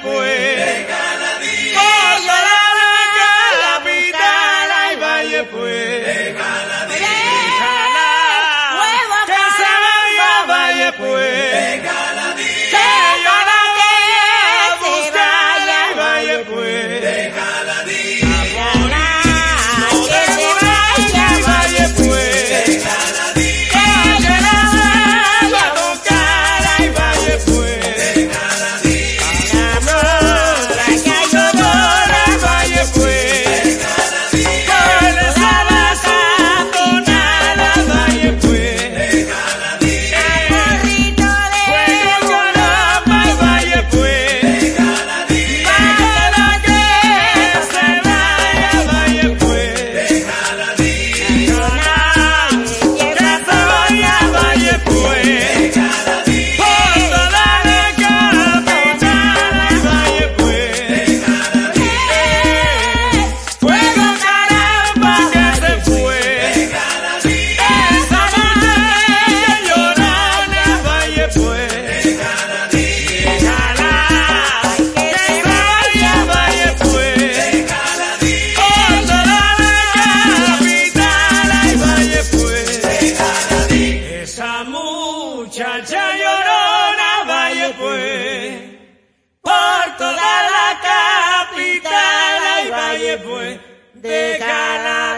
pues, por toda la capital, ay, Valle pues, déjala, que se vaya, Valle pues, que yo la voy a buscar, ay, Valle pues, déjala, no te mueras, ay, Valle pues, que yo la voy a tocar, ay, Valle pues. Muchacha llorona, Valle pues, por toda la capital, ay, Valle pues, déjala.